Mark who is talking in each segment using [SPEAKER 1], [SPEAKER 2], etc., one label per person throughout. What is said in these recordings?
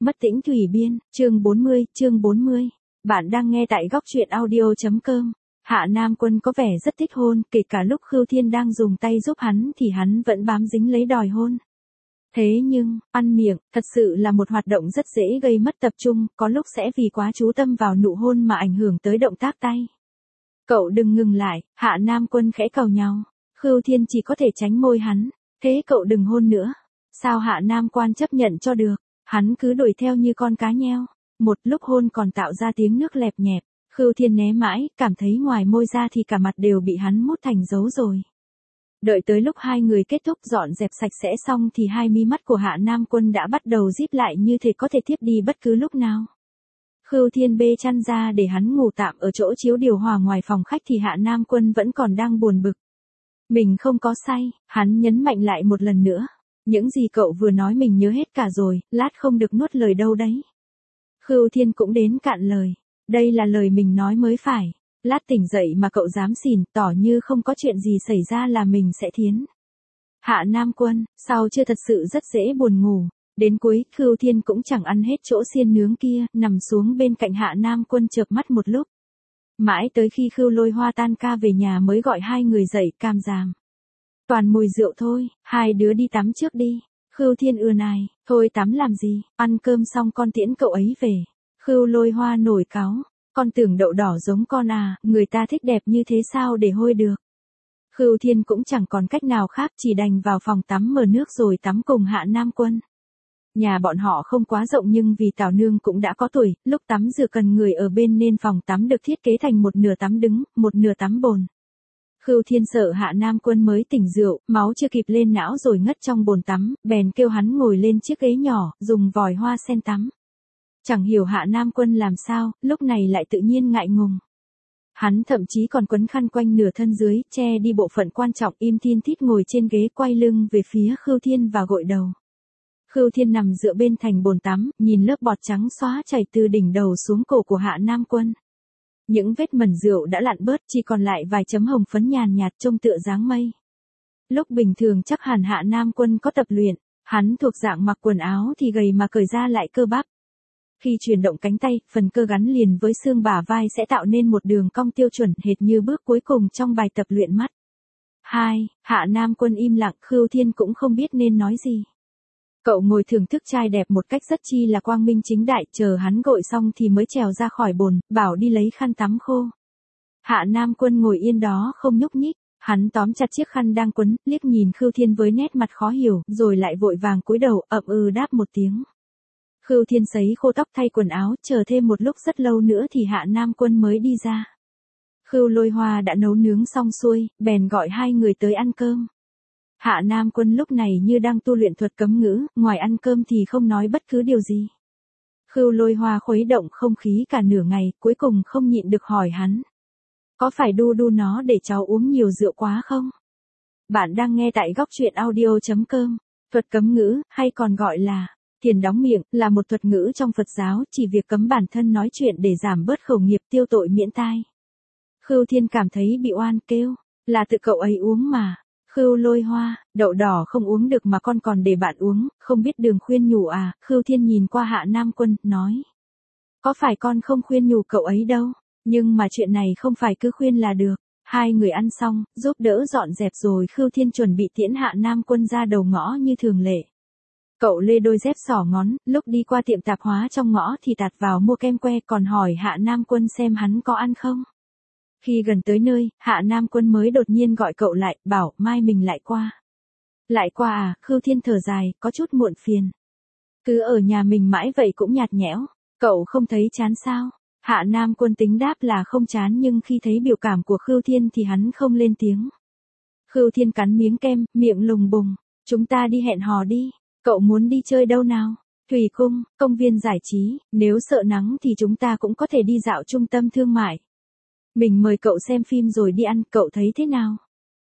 [SPEAKER 1] Mất tĩnh thủy biên, chương 40. Bạn đang nghe tại góc truyện audio.com. Hạ Nam Quân có vẻ rất thích hôn, kể cả lúc Khưu Thiên đang dùng tay giúp hắn thì hắn vẫn bám dính lấy đòi hôn. Thế nhưng, ăn miệng, thật sự là một hoạt động rất dễ gây mất tập trung, có lúc sẽ vì quá chú tâm vào nụ hôn mà ảnh hưởng tới động tác tay. Cậu đừng ngừng lại, Hạ Nam Quân khẽ càu nhau. Khưu Thiên chỉ có thể tránh môi hắn, thế cậu đừng hôn nữa. Sao Hạ Nam Quan chấp nhận cho được? Hắn cứ đuổi theo như con cá nheo. Một lúc hôn còn tạo ra tiếng nước lẹp nhẹp. Khưu Thiên né mãi, cảm thấy ngoài môi ra thì cả mặt đều bị hắn mút thành dấu rồi. Đợi tới lúc hai người kết thúc dọn dẹp sạch sẽ xong thì hai mí mắt của Hạ Nam Quân đã bắt đầu díp lại như thể có thể thiếp đi bất cứ lúc nào. Khưu Thiên bê chăn ra để hắn ngủ tạm ở chỗ chiếu điều hòa ngoài phòng khách thì Hạ Nam Quân vẫn còn đang buồn bực. Mình không có say, hắn nhấn mạnh lại một lần nữa. Những gì cậu vừa nói mình nhớ hết cả rồi, lát không được nuốt lời đâu đấy. Khưu Thiên cũng đến cạn lời. Đây là lời mình nói mới phải. Lát tỉnh dậy mà cậu dám xỉn, tỏ như không có chuyện gì xảy ra là mình sẽ thiến. Hạ Nam Quân, sau chưa thật sự rất dễ buồn ngủ. Đến cuối, Khưu Thiên cũng chẳng ăn hết chỗ xiên nướng kia, nằm xuống bên cạnh Hạ Nam Quân chợp mắt một lúc. Mãi tới khi Khưu Lôi Hoa tan ca về nhà mới gọi hai người dậy cam giảm. Toàn mùi rượu thôi, hai đứa đi tắm trước đi. Khưu Thiên ưa này, thôi tắm làm gì, ăn cơm xong con tiễn cậu ấy về. Khưu Lôi Hoa nổi cáu, con tưởng đậu đỏ giống con à, người ta thích đẹp như thế sao để hôi được. Khưu Thiên cũng chẳng còn cách nào khác chỉ đành vào phòng tắm mở nước rồi tắm cùng Hạ Nam Quân. Nhà bọn họ không quá rộng nhưng vì Tào Nương cũng đã có tuổi, lúc tắm rửa cần người ở bên nên phòng tắm được thiết kế thành một nửa tắm đứng, một nửa tắm bồn. Khưu Thiên sợ Hạ Nam Quân mới tỉnh rượu, máu chưa kịp lên não rồi ngất trong bồn tắm, bèn kêu hắn ngồi lên chiếc ghế nhỏ, dùng vòi hoa sen tắm. Chẳng hiểu Hạ Nam Quân làm sao, lúc này lại tự nhiên ngại ngùng. Hắn thậm chí còn quấn khăn quanh nửa thân dưới, che đi bộ phận quan trọng, im thiên thít ngồi trên ghế quay lưng về phía Khưu Thiên và gội đầu. Khưu Thiên nằm dựa bên thành bồn tắm, nhìn lớp bọt trắng xóa chảy từ đỉnh đầu xuống cổ của Hạ Nam Quân. Những vết mẩn rượu đã lặn bớt, chỉ còn lại vài chấm hồng phấn nhàn nhạt trông tựa dáng mây. Lúc bình thường chắc hẳn Hạ Nam Quân có tập luyện, hắn thuộc dạng mặc quần áo thì gầy mà cởi ra lại cơ bắp. Khi chuyển động cánh tay, phần cơ gắn liền với xương bả vai sẽ tạo nên một đường cong tiêu chuẩn hệt như bước cuối cùng trong bài tập luyện mắt. 2. Hạ Nam Quân im lặng, Khưu Thiên cũng không biết nên nói gì. Cậu ngồi thưởng thức trai đẹp một cách rất chi là quang minh chính đại, chờ hắn gội xong thì mới trèo ra khỏi bồn, bảo đi lấy khăn tắm khô. Hạ Nam Quân ngồi yên đó không nhúc nhích, hắn tóm chặt chiếc khăn đang quấn, liếc nhìn Khưu Thiên với nét mặt khó hiểu, rồi lại vội vàng cúi đầu, ậm đáp một tiếng. Khưu Thiên sấy khô tóc thay quần áo, chờ thêm một lúc rất lâu nữa thì Hạ Nam Quân mới đi ra. Khưu Lôi Hoa đã nấu nướng xong xuôi, bèn gọi hai người tới ăn cơm. Hạ Nam Quân lúc này như đang tu luyện thuật cấm ngữ, ngoài ăn cơm thì không nói bất cứ điều gì. Khưu Lôi Hoa khuấy động không khí cả nửa ngày, cuối cùng không nhịn được hỏi hắn. Có phải đu nó để cháu uống nhiều rượu quá không? Bạn đang nghe tại góc truyện audio.com. Thuật cấm ngữ, hay còn gọi là thiền đóng miệng, là một thuật ngữ trong Phật giáo, chỉ việc cấm bản thân nói chuyện để giảm bớt khẩu nghiệp tiêu tội miễn tai. Khưu Thiên cảm thấy bị oan, kêu, là tự cậu ấy uống mà. Khưu Lôi Hoa, đậu đỏ không uống được mà con còn để bạn uống, không biết đường khuyên nhủ à? Khưu Thiên nhìn qua Hạ Nam Quân, nói. Có phải con không khuyên nhủ cậu ấy đâu, nhưng mà chuyện này không phải cứ khuyên là được. Hai người ăn xong, giúp đỡ dọn dẹp rồi Khưu Thiên chuẩn bị tiễn Hạ Nam Quân ra đầu ngõ như thường lệ. Cậu lê đôi dép xỏ ngón, lúc đi qua tiệm tạp hóa trong ngõ thì tạt vào mua kem que, còn hỏi Hạ Nam Quân xem hắn có ăn không. Khi gần tới nơi, Hạ Nam Quân mới đột nhiên gọi cậu lại, bảo mai mình lại qua. Lại qua à? Khưu Thiên thở dài, có chút muộn phiền. Cứ ở nhà mình mãi vậy cũng nhạt nhẽo, cậu không thấy chán sao? Hạ Nam Quân tính đáp là không chán, nhưng khi thấy biểu cảm của Khưu Thiên thì hắn không lên tiếng. Khưu Thiên cắn miếng kem, miệng lùng bùng. Chúng ta đi hẹn hò đi. Cậu muốn đi chơi đâu nào? Thủy cung, công viên giải trí, nếu sợ nắng thì chúng ta cũng có thể đi dạo trung tâm thương mại. Mình mời cậu xem phim rồi đi ăn, cậu thấy thế nào?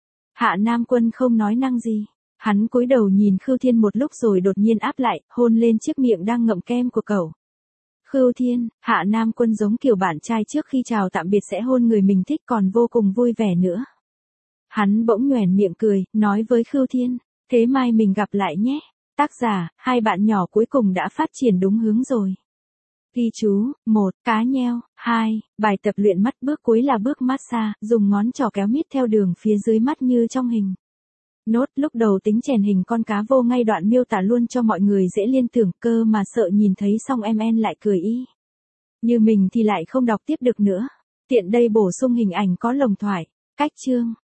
[SPEAKER 1] Hạ Nam Quân không nói năng gì. Hắn cúi đầu nhìn Khưu Thiên một lúc rồi đột nhiên áp lại, hôn lên chiếc miệng đang ngậm kem của cậu. Khưu Thiên, Hạ Nam Quân giống kiểu bạn trai trước khi chào tạm biệt sẽ hôn người mình thích còn vô cùng vui vẻ nữa. Hắn bỗng nhoẻn miệng cười, nói với Khưu Thiên, thế mai mình gặp lại nhé. Tác giả, hai bạn nhỏ cuối cùng đã phát triển đúng hướng rồi. Ghi chú, 1. Cá nheo, 2. Bài tập luyện mắt bước cuối là bước massage, dùng ngón trỏ kéo mít theo đường phía dưới mắt như trong hình. Nốt, lúc đầu tính chèn hình con cá vô ngay đoạn miêu tả luôn cho mọi người dễ liên tưởng, cơ mà sợ nhìn thấy xong MN lại cười y như mình thì lại không đọc tiếp được nữa. Tiện đây bổ sung hình ảnh có lồng thoại. Cách chương